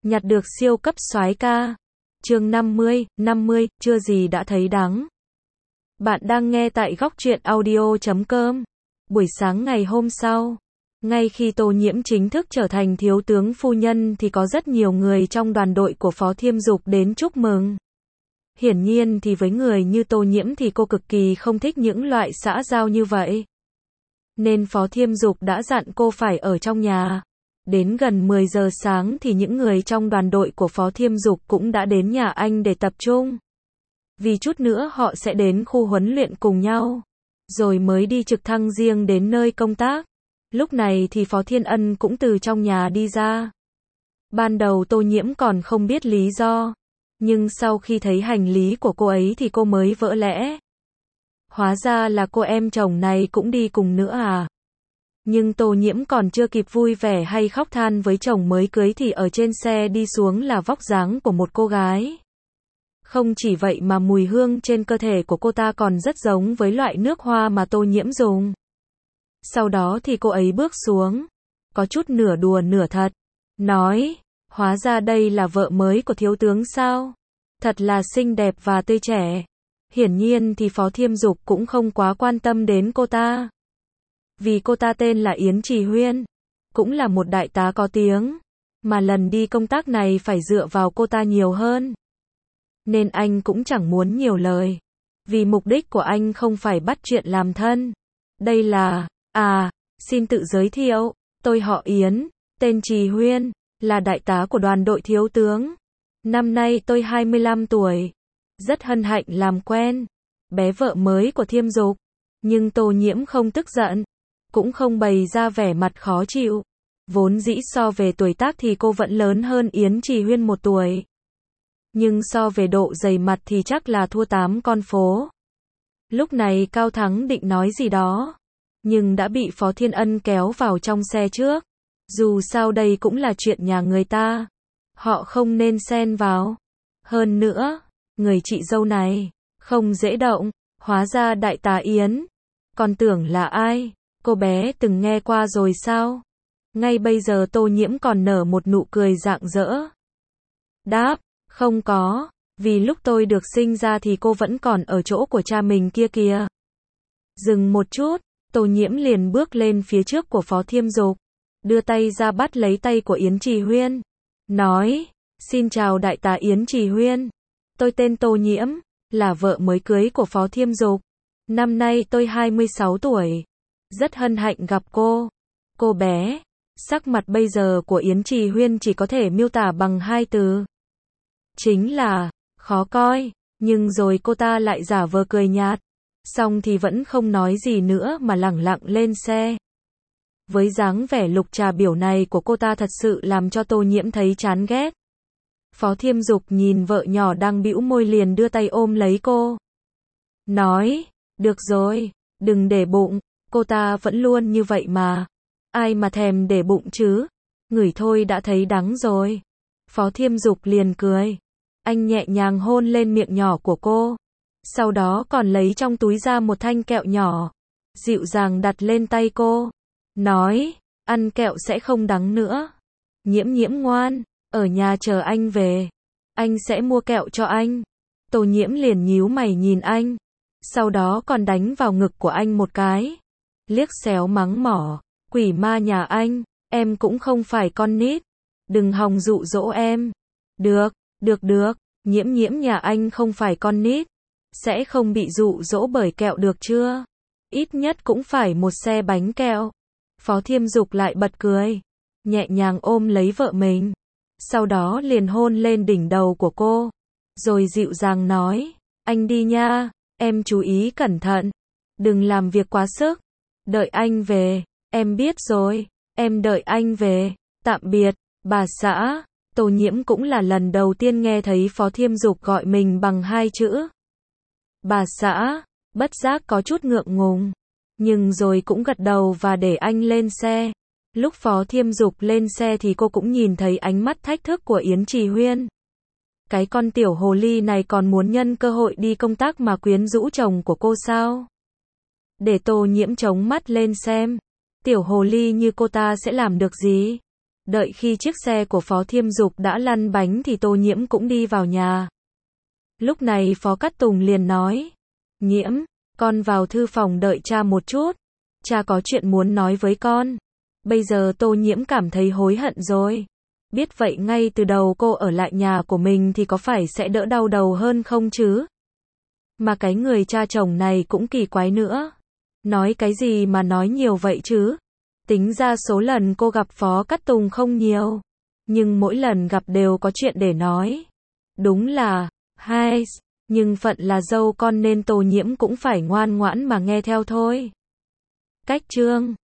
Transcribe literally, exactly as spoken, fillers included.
nhặt được siêu cấp soái ca. Chương năm mươi, năm mươi, chưa gì đã thấy đắng. Bạn đang nghe tại góc truyện audio chấm com. Buổi sáng ngày hôm sau, ngay khi Tô Nhiễm chính thức trở thành thiếu tướng phu nhân thì có rất nhiều người trong đoàn đội của Phó Thiêm Dục đến chúc mừng. Hiển nhiên thì với người như Tô Nhiễm thì cô cực kỳ không thích những loại xã giao như vậy. Nên Phó Thiêm Dục đã dặn cô phải ở trong nhà. Đến gần mười giờ sáng thì những người trong đoàn đội của Phó Thiêm Dục cũng đã đến nhà anh để tập trung. Vì chút nữa họ sẽ đến khu huấn luyện cùng nhau, rồi mới đi trực thăng riêng đến nơi công tác. Lúc này thì Phó Thiên Ân cũng từ trong nhà đi ra. Ban đầu Tô Nhiễm còn không biết lý do, nhưng sau khi thấy hành lý của cô ấy thì cô mới vỡ lẽ. Hóa ra là cô em chồng này cũng đi cùng nữa à? Nhưng Tô Nhiễm còn chưa kịp vui vẻ hay khóc than với chồng mới cưới thì ở trên xe đi xuống là vóc dáng của một cô gái. Không chỉ vậy mà mùi hương trên cơ thể của cô ta còn rất giống với loại nước hoa mà Tô Nhiễm dùng. Sau đó thì cô ấy bước xuống, có chút nửa đùa nửa thật, nói, hóa ra đây là vợ mới của thiếu tướng sao? Thật là xinh đẹp và tươi trẻ. Hiển nhiên thì Phó Thiêm Dục cũng không quá quan tâm đến cô ta. Vì cô ta tên là Yến Trì Huyên, cũng là một đại tá có tiếng, mà lần đi công tác này phải dựa vào cô ta nhiều hơn. Nên anh cũng chẳng muốn nhiều lời, vì mục đích của anh không phải bắt chuyện làm thân. Đây là, à, xin tự giới thiệu, tôi họ Yến, tên Trì Huyên, là đại tá của đoàn đội thiếu tướng. Năm nay tôi hai mươi lăm tuổi, rất hân hạnh làm quen bé vợ mới của Thiêm Dục. Nhưng Tô Nhiễm không tức giận, cũng không bày ra vẻ mặt khó chịu. Vốn dĩ so về tuổi tác thì cô vẫn lớn hơn Yến Trì Huyên một tuổi. Nhưng so về độ dày mặt thì chắc là thua tám con phố. Lúc này Cao Thắng định nói gì đó, nhưng đã bị Phó Thiên Ân kéo vào trong xe trước. Dù sao đây cũng là chuyện nhà người ta, họ không nên xen vào. Hơn nữa, người chị dâu này không dễ động. Hóa ra đại tá Yến, còn tưởng là ai, cô bé từng nghe qua rồi sao? Ngay bây giờ Tô Nhiễm còn nở một nụ cười rạng rỡ. Đáp, không có, vì lúc tôi được sinh ra thì cô vẫn còn ở chỗ của cha mình kia kìa. Dừng một chút, Tô Nhiễm liền bước lên phía trước của Phó Thiêm Dục, đưa tay ra bắt lấy tay của Yến Trì Huyên, nói, xin chào đại tá Yến Trì Huyên, tôi tên Tô Nhiễm, là vợ mới cưới của Phó Thiêm Dục. Năm nay tôi hai mươi sáu tuổi, rất hân hạnh gặp cô. Cô bé, sắc mặt bây giờ của Yến Trì Huyên chỉ có thể miêu tả bằng hai từ. Chính là, khó coi, nhưng rồi cô ta lại giả vờ cười nhạt. Xong thì vẫn không nói gì nữa mà lẳng lặng lên xe. Với dáng vẻ lục trà biểu này của cô ta thật sự làm cho Tô Nhiễm thấy chán ghét. Phó Thiêm Dục nhìn vợ nhỏ đang bĩu môi liền đưa tay ôm lấy cô. Nói, được rồi, đừng để bụng, cô ta vẫn luôn như vậy mà. Ai mà thèm để bụng chứ, ngửi thôi đã thấy đắng rồi. Phó Thiêm Dục liền cười. Anh nhẹ nhàng hôn lên miệng nhỏ của cô. Sau đó còn lấy trong túi ra một thanh kẹo nhỏ, dịu dàng đặt lên tay cô. Nói, ăn kẹo sẽ không đắng nữa. Nhiễm Nhiễm ngoan, ở nhà chờ anh về, anh sẽ mua kẹo cho anh. Tô Nhiễm liền nhíu mày nhìn anh, sau đó còn đánh vào ngực của anh một cái, liếc xéo mắng mỏ, quỷ ma nhà anh, em cũng không phải con nít, đừng hòng dụ dỗ em. Được, được được, Nhiễm Nhiễm nhà anh không phải con nít, sẽ không bị dụ dỗ bởi kẹo được chưa? Ít nhất cũng phải một xe bánh kẹo. Phó Thiêm Dục lại bật cười, nhẹ nhàng ôm lấy vợ mình, sau đó liền hôn lên đỉnh đầu của cô, rồi dịu dàng nói, anh đi nha, em chú ý cẩn thận, đừng làm việc quá sức, đợi anh về, em biết rồi, em đợi anh về, tạm biệt, bà xã. Tô Nhiễm cũng là lần đầu tiên nghe thấy Phó Thiêm Dục gọi mình bằng hai chữ bà xã, bất giác có chút ngượng ngùng, nhưng rồi cũng gật đầu và để anh lên xe. Lúc Phó Thiêm Dục lên xe thì cô cũng nhìn thấy ánh mắt thách thức của Yến Trì Huyên. Cái con tiểu hồ ly này còn muốn nhân cơ hội đi công tác mà quyến rũ chồng của cô sao? Để Tô Nhiễm chống mắt lên xem, tiểu hồ ly như cô ta sẽ làm được gì? Đợi khi chiếc xe của Phó Thiêm Dục đã lăn bánh thì Tô Nhiễm cũng đi vào nhà. Lúc này Phó Cát Tùng liền nói, Nhiễm, con vào thư phòng đợi cha một chút, cha có chuyện muốn nói với con. Bây giờ Tô Nhiễm cảm thấy hối hận rồi. Biết vậy ngay từ đầu cô ở lại nhà của mình thì có phải sẽ đỡ đau đầu hơn không chứ? Mà cái người cha chồng này cũng kỳ quái nữa. Nói cái gì mà nói nhiều vậy chứ? Tính ra số lần cô gặp Phó Cát Tùng không nhiều, nhưng mỗi lần gặp đều có chuyện để nói. Đúng là, hai, nhưng phận là dâu con nên Tô Nhiễm cũng phải ngoan ngoãn mà nghe theo thôi. Cách chương